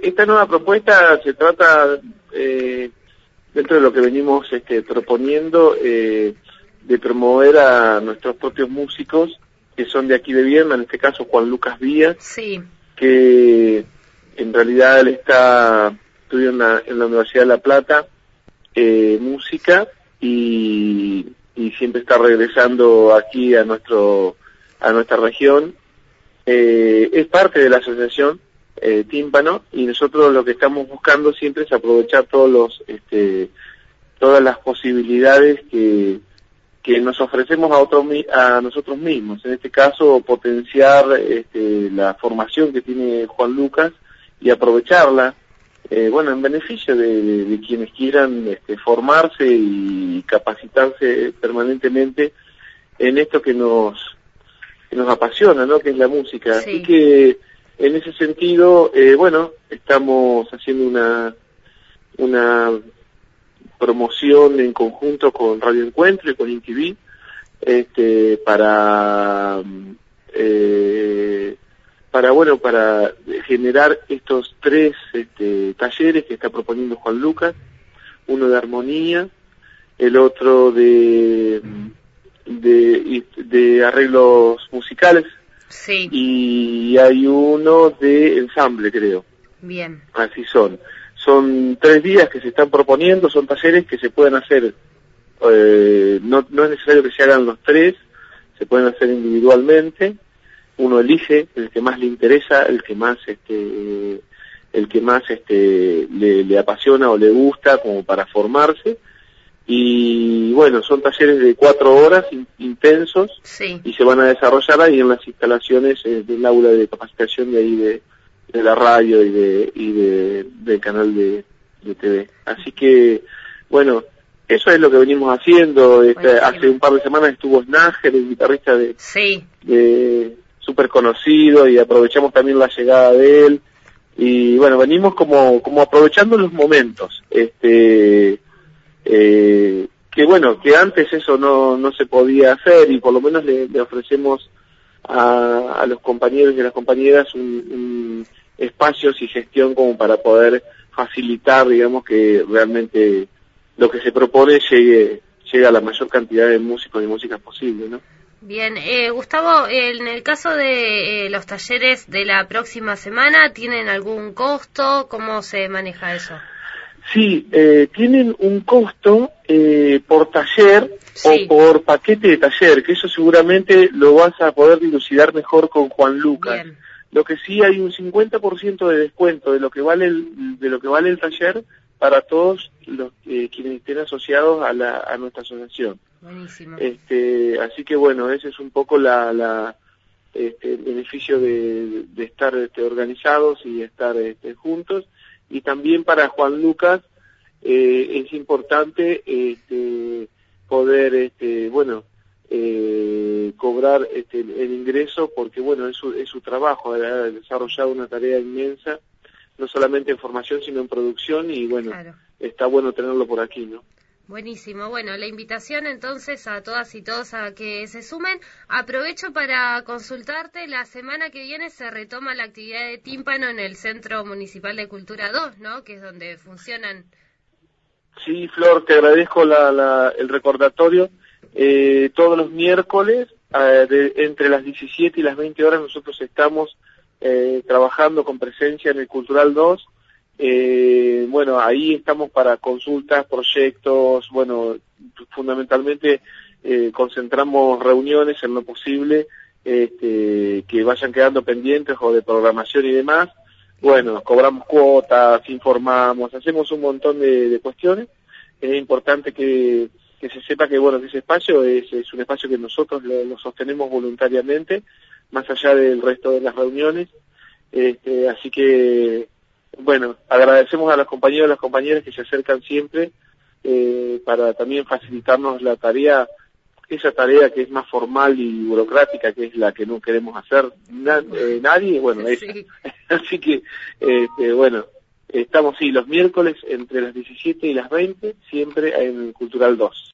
esta nueva propuesta se trata, dentro de lo que venimos proponiendo, de promover a nuestros propios músicos, que son de aquí de Viedma, en este caso Juan Lucas Díaz, sí, que en realidad él estudió en la Universidad de La Plata, música, y siempre está regresando aquí a nuestra región. Es parte de la asociación Tímpano, y nosotros lo que estamos buscando siempre es aprovechar todas las posibilidades que nos ofrecemos a nosotros mismos. En este caso, potenciar la formación que tiene Juan Lucas y aprovecharla, en beneficio de quienes quieran formarse y capacitarse permanentemente en esto que nos apasiona, ¿no? Que es la música. sí. Así que, en ese sentido, estamos haciendo una promoción en conjunto con Radio Encuentro y con INTV, para generar estos 3 talleres que está proponiendo Juan Lucas: uno de armonía, el otro de arreglos musicales, Sí. y hay uno de ensamble, creo. Bien. Así son 3 días que se están proponiendo, son talleres que se pueden hacer, no es necesario que se hagan los 3, se pueden hacer individualmente. Uno elige el que más le interesa, el que más le apasiona o le gusta, como para formarse. Y bueno, son talleres de 4 horas intensos, Sí. y se van a desarrollar ahí en las instalaciones del aula de capacitación de ahí de la radio y del canal de TV. Así que, bueno, eso es lo que venimos haciendo. Hace un par de semanas estuvo Snager, el guitarrista Sí. súper conocido, y aprovechamos también la llegada de él. Y bueno, venimos como aprovechando los momentos. Que antes eso no se podía hacer, y por lo menos le ofrecemos a los compañeros y a las compañeras un espacios y gestión como para poder facilitar, digamos, que realmente lo que se propone llegue a la mayor cantidad de músicos y músicas posible, ¿no? Bien, Gustavo, en el caso de los talleres de la próxima semana, ¿tienen algún costo? ¿Cómo se maneja eso? Sí, tienen un costo por taller, sí, o por paquete de taller, que eso seguramente lo vas a poder dilucidar mejor con Juan Lucas. Bien. Lo que sí, hay un 50% de descuento de lo que vale el taller para todos los quienes estén asociados a nuestra asociación. Buenísimo. Así que bueno, ese es un poco el beneficio de estar organizados y estar juntos. Y también para Juan Lucas es importante poder cobrar el ingreso, porque bueno, es su trabajo. Ha desarrollado una tarea inmensa, no solamente en formación sino en producción, y bueno, claro, está bueno tenerlo por aquí, ¿no? Buenísimo. Bueno, la invitación entonces a todas y todos a que se sumen. Aprovecho para consultarte, la semana que viene se retoma la actividad de tímpano en el Centro Municipal de Cultura 2, ¿no? Que es donde funcionan. Sí, Flor, te agradezco el recordatorio. Todos los miércoles, entre las 17 y las 20 horas, nosotros estamos trabajando con presencia en el Cultural 2. Ahí estamos para consultas, proyectos, fundamentalmente concentramos reuniones en lo posible que vayan quedando pendientes, o de programación y demás. Bueno, cobramos cuotas, informamos, hacemos un montón de cuestiones. Es importante que se sepa que ese espacio es un espacio que nosotros lo sostenemos voluntariamente, más allá del resto de las reuniones. Así que, agradecemos a los compañeros y las compañeras que se acercan siempre para también facilitarnos la tarea, esa tarea que es más formal y burocrática, que es la que no queremos hacer nadie, ella. Sí. Así que, estamos los miércoles entre las 17 y las 20, siempre en el Cultural 2.